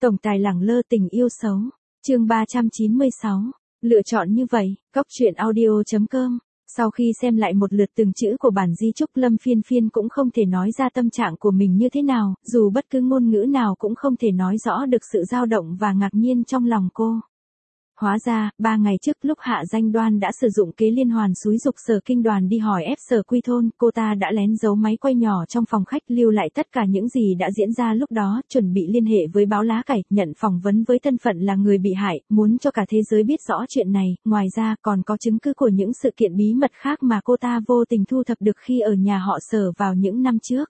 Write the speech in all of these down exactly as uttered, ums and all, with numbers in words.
Tổng tài lẳng lơ tình yêu xấu. Chương ba trăm chín mươi sáu. Lựa chọn như vậy, Cóc truyện audio chấm com. Sau khi xem lại một lượt từng chữ của bản di chúc, Lâm Phiên Phiên cũng không thể nói ra tâm trạng của mình như thế nào, dù bất cứ ngôn ngữ nào cũng không thể nói rõ được sự dao động và ngạc nhiên trong lòng cô. Hóa ra, ba ngày trước lúc Hạ Danh Đoan đã sử dụng kế liên hoàn xúi giục Sở Kinh Đoàn đi hỏi ép Sở Quy Thôn, cô ta đã lén giấu máy quay nhỏ trong phòng khách, lưu lại tất cả những gì đã diễn ra lúc đó, chuẩn bị liên hệ với báo Lá Cải, nhận phỏng vấn với thân phận là người bị hại, muốn cho cả thế giới biết rõ chuyện này. Ngoài ra, còn có chứng cứ của những sự kiện bí mật khác mà cô ta vô tình thu thập được khi ở nhà họ Sở vào những năm trước.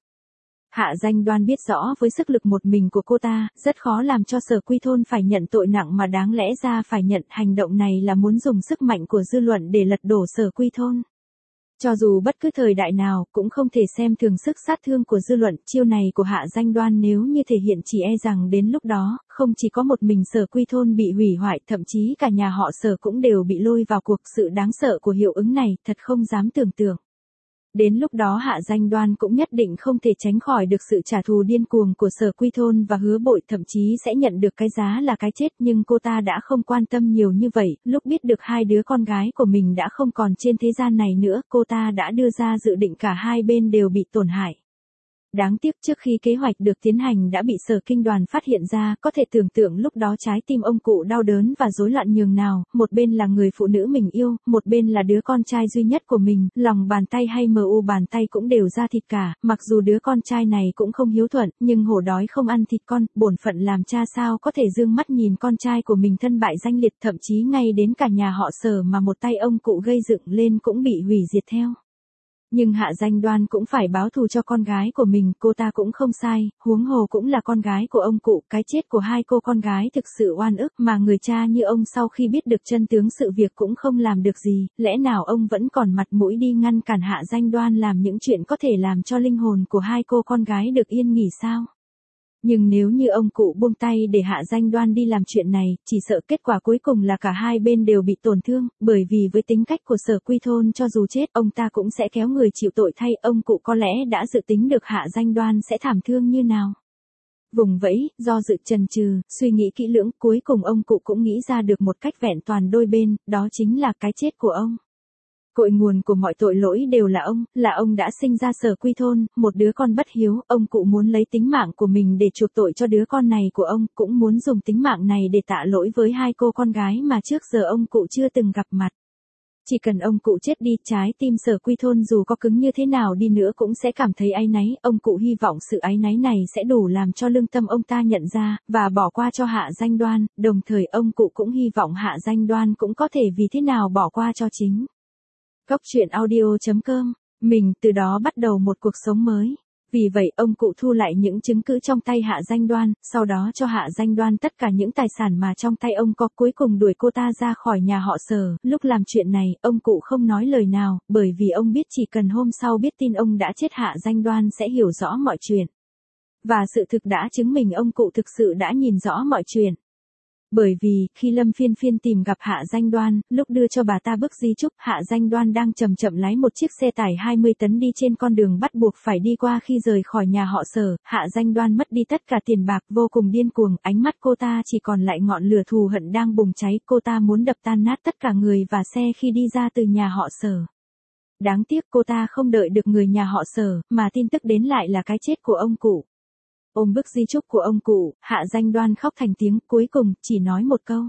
Hạ Danh Đoan biết rõ với sức lực một mình của cô ta, rất khó làm cho Sở Quy Thôn phải nhận tội nặng mà đáng lẽ ra phải nhận. Hành động này là muốn dùng sức mạnh của dư luận để lật đổ Sở Quy Thôn. Cho dù bất cứ thời đại nào, cũng không thể xem thường sức sát thương của dư luận. Chiêu này của Hạ Danh Đoan nếu như thể hiện chỉ e rằng đến lúc đó, không chỉ có một mình Sở Quy Thôn bị hủy hoại, thậm chí cả nhà họ Sở cũng đều bị lôi vào cuộc. Sự đáng sợ của hiệu ứng này, thật không dám tưởng tượng. Đến lúc đó Hạ Danh Đoan cũng nhất định không thể tránh khỏi được sự trả thù điên cuồng của Sở Quy Thôn và Hứa Bội, thậm chí sẽ nhận được cái giá là cái chết. Nhưng cô ta đã không quan tâm nhiều như vậy, lúc biết được hai đứa con gái của mình đã không còn trên thế gian này nữa, cô ta đã đưa ra dự định cả hai bên đều bị tổn hại. Đáng tiếc trước khi kế hoạch được tiến hành đã bị Sở Kinh Đoàn phát hiện ra, có thể tưởng tượng lúc đó trái tim ông cụ đau đớn và rối loạn nhường nào, một bên là người phụ nữ mình yêu, một bên là đứa con trai duy nhất của mình, lòng bàn tay hay mờ u bàn tay cũng đều ra thịt cả, mặc dù đứa con trai này cũng không hiếu thuận, nhưng hổ đói không ăn thịt con, bổn phận làm cha sao có thể dương mắt nhìn con trai của mình thân bại danh liệt, thậm chí ngay đến cả nhà họ Sở mà một tay ông cụ gây dựng lên cũng bị hủy diệt theo. Nhưng Hạ Danh Đoan cũng phải báo thù cho con gái của mình, cô ta cũng không sai, huống hồ cũng là con gái của ông cụ, cái chết của hai cô con gái thực sự oan ức, mà người cha như ông sau khi biết được chân tướng sự việc cũng không làm được gì, lẽ nào ông vẫn còn mặt mũi đi ngăn cản Hạ Danh Đoan làm những chuyện có thể làm cho linh hồn của hai cô con gái được yên nghỉ sao? Nhưng nếu như ông cụ buông tay để Hạ Danh Đoan đi làm chuyện này, chỉ sợ kết quả cuối cùng là cả hai bên đều bị tổn thương, bởi vì với tính cách của Sở Quy Thôn cho dù chết, ông ta cũng sẽ kéo người chịu tội thay. Ông cụ có lẽ đã dự tính được Hạ Danh Đoan sẽ thảm thương như nào. Vùng vẫy, do dự chần chừ, suy nghĩ kỹ lưỡng, cuối cùng ông cụ cũng nghĩ ra được một cách vẹn toàn đôi bên, đó chính là cái chết của ông. Cội nguồn của mọi tội lỗi đều là ông, là ông đã sinh ra Sở Quy Thôn, một đứa con bất hiếu, ông cụ muốn lấy tính mạng của mình để chuộc tội cho đứa con này của ông, cũng muốn dùng tính mạng này để tạ lỗi với hai cô con gái mà trước giờ ông cụ chưa từng gặp mặt. Chỉ cần ông cụ chết đi, trái tim Sở Quy Thôn dù có cứng như thế nào đi nữa cũng sẽ cảm thấy áy náy, ông cụ hy vọng sự áy náy này sẽ đủ làm cho lương tâm ông ta nhận ra, và bỏ qua cho Hạ Danh Đoan, đồng thời ông cụ cũng hy vọng Hạ Danh Đoan cũng có thể vì thế nào bỏ qua cho chính. Cóc truyện audio chấm com, mình từ đó bắt đầu một cuộc sống mới. Vì vậy ông cụ thu lại những chứng cứ trong tay Hạ Danh Đoan, sau đó cho Hạ Danh Đoan tất cả những tài sản mà trong tay ông có, cuối cùng đuổi cô ta ra khỏi nhà họ Sở. Lúc làm chuyện này, ông cụ không nói lời nào, bởi vì ông biết chỉ cần hôm sau biết tin ông đã chết Hạ Danh Đoan sẽ hiểu rõ mọi chuyện. Và sự thực đã chứng minh ông cụ thực sự đã nhìn rõ mọi chuyện. Bởi vì, khi Lâm Phiên Phiên tìm gặp Hạ Danh Đoan, lúc đưa cho bà ta bức di chúc, Hạ Danh Đoan đang chậm chậm lái một chiếc xe tải hai mươi tấn đi trên con đường bắt buộc phải đi qua khi rời khỏi nhà họ Sở. Hạ Danh Đoan mất đi tất cả tiền bạc, vô cùng điên cuồng, ánh mắt cô ta chỉ còn lại ngọn lửa thù hận đang bùng cháy, cô ta muốn đập tan nát tất cả người và xe khi đi ra từ nhà họ Sở. Đáng tiếc cô ta không đợi được người nhà họ Sở, mà tin tức đến lại là cái chết của ông cụ. Ôm bức di chúc của ông cụ, Hạ Danh Đoan khóc thành tiếng, cuối cùng chỉ nói một câu.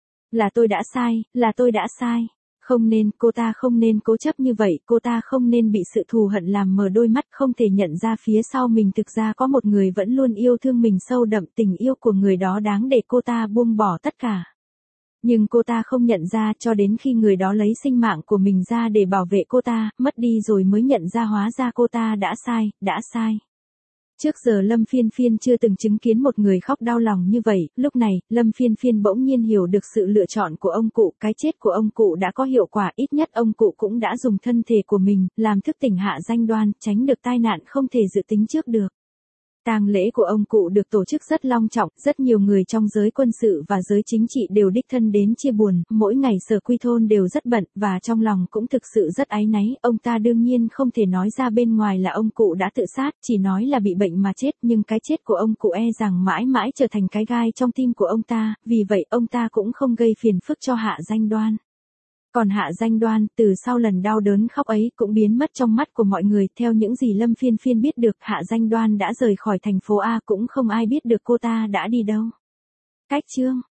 Là tôi đã sai, là tôi đã sai. Không nên, cô ta không nên cố chấp như vậy, cô ta không nên bị sự thù hận làm mờ đôi mắt, không thể nhận ra phía sau mình thực ra có một người vẫn luôn yêu thương mình sâu đậm, tình yêu của người đó đáng để cô ta buông bỏ tất cả. Nhưng cô ta không nhận ra cho đến khi người đó lấy sinh mạng của mình ra để bảo vệ cô ta, mất đi rồi mới nhận ra hóa ra cô ta đã sai, đã sai. Trước giờ Lâm Phiên Phiên chưa từng chứng kiến một người khóc đau lòng như vậy, lúc này, Lâm Phiên Phiên bỗng nhiên hiểu được sự lựa chọn của ông cụ, cái chết của ông cụ đã có hiệu quả, ít nhất ông cụ cũng đã dùng thân thể của mình, làm thức tỉnh Hạ Danh Đoan, tránh được tai nạn không thể dự tính trước được. Tang lễ của ông cụ được tổ chức rất long trọng, rất nhiều người trong giới quân sự và giới chính trị đều đích thân đến chia buồn, mỗi ngày Sở Quy Thôn đều rất bận, và trong lòng cũng thực sự rất áy náy, ông ta đương nhiên không thể nói ra bên ngoài là ông cụ đã tự sát, chỉ nói là bị bệnh mà chết, nhưng cái chết của ông cụ e rằng mãi mãi trở thành cái gai trong tim của ông ta, vì vậy ông ta cũng không gây phiền phức cho Hạ Danh Đoan. Còn Hạ Danh Đoan, từ sau lần đau đớn khóc ấy, cũng biến mất trong mắt của mọi người, theo những gì Lâm Phiên Phiên biết được, Hạ Danh Đoan đã rời khỏi thành phố A, cũng không ai biết được cô ta đã đi đâu. Cách chương